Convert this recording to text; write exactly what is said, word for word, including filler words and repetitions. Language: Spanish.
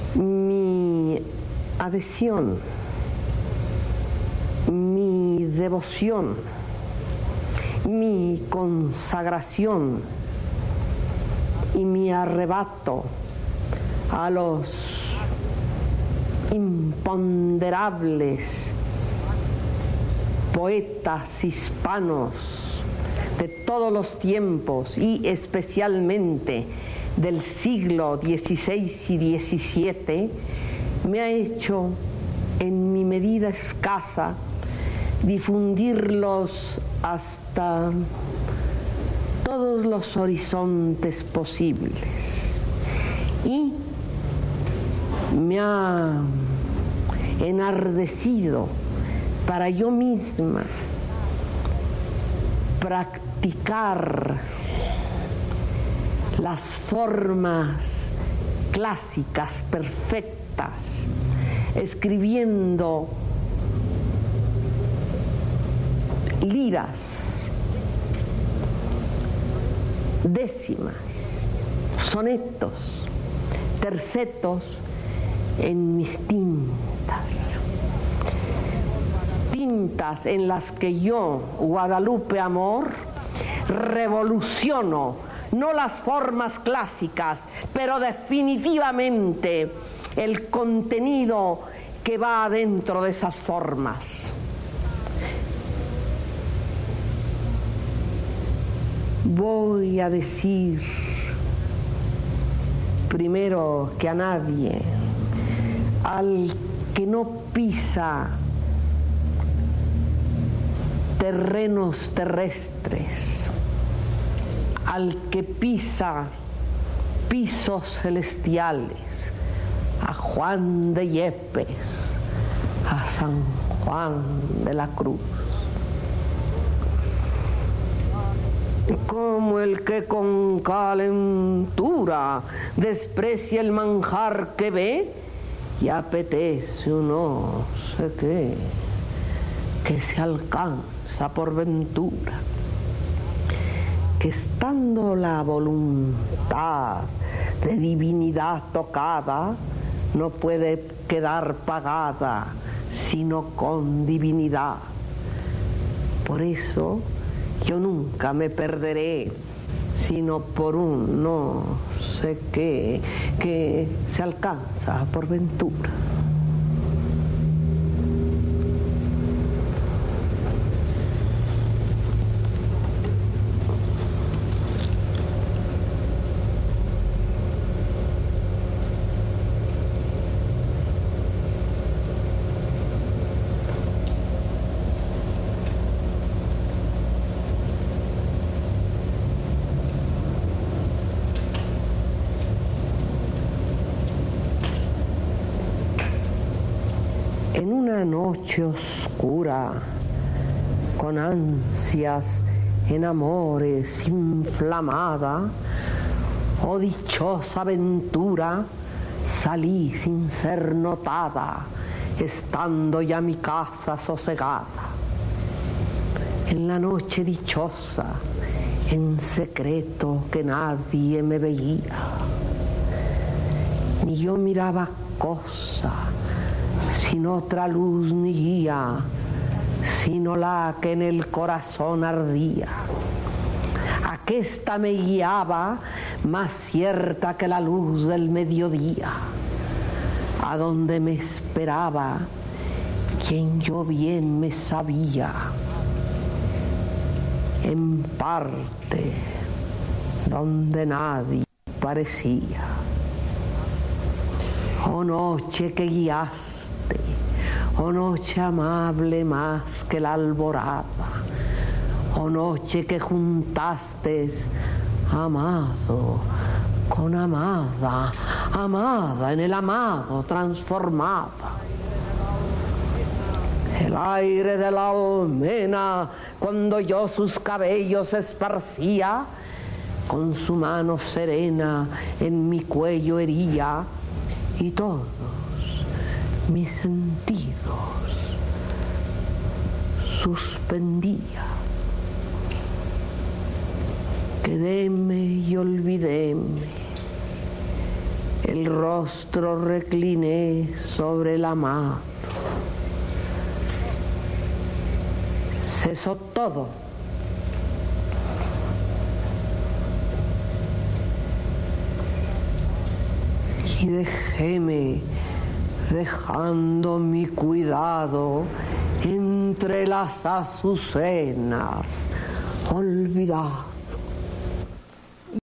mi adhesión, mi devoción, mi consagración y mi arrebato a los imponderables poetas hispanos de todos los tiempos y especialmente del siglo dieciséis y diecisiete, me ha hecho, en mi medida escasa, difundirlos hasta todos los horizontes posibles. Y me ha enardecido para yo misma practicar las formas clásicas perfectas, escribiendo liras, décimas, sonetos, tercetos en mis tintas, tintas en las que yo, Guadalupe Amor, revoluciono no las formas clásicas, pero definitivamente el contenido que va adentro de esas formas. Voy a decir primero que a nadie, al que no pisa terrenos terrestres, al que pisa pisos celestiales, a Juan de Yepes, a San Juan de la Cruz. Como el que con calentura desprecia el manjar que ve y apetece un no sé qué, que se alcanza por ventura, que estando la voluntad de divinidad tocada, no puede quedar pagada sino con divinidad. Por eso yo nunca me perderé sino por un no sé qué que se alcanza por ventura. En una noche oscura, con ansias en amores inflamada, oh dichosa aventura, salí sin ser notada, estando ya mi casa sosegada. En la noche dichosa, en secreto que nadie me veía, ni yo miraba cosa, sin otra luz ni guía, sino la que en el corazón ardía. Aquesta me guiaba, más cierta que la luz del mediodía, a donde me esperaba quien yo bien me sabía, en parte donde nadie parecía. Oh noche que guiaste, oh noche amable más que la alborada, oh noche que juntaste amado con amada, amada en el amado transformada. El aire de la almena, cuando yo sus cabellos esparcía, con su mano serena en mi cuello hería, y todos mis sentidos suspendía. Quedéme y olvidéme el rostro recliné sobre la mano. Cesó todo. Y dejéme, dejando mi cuidado entre las azucenas, olvidar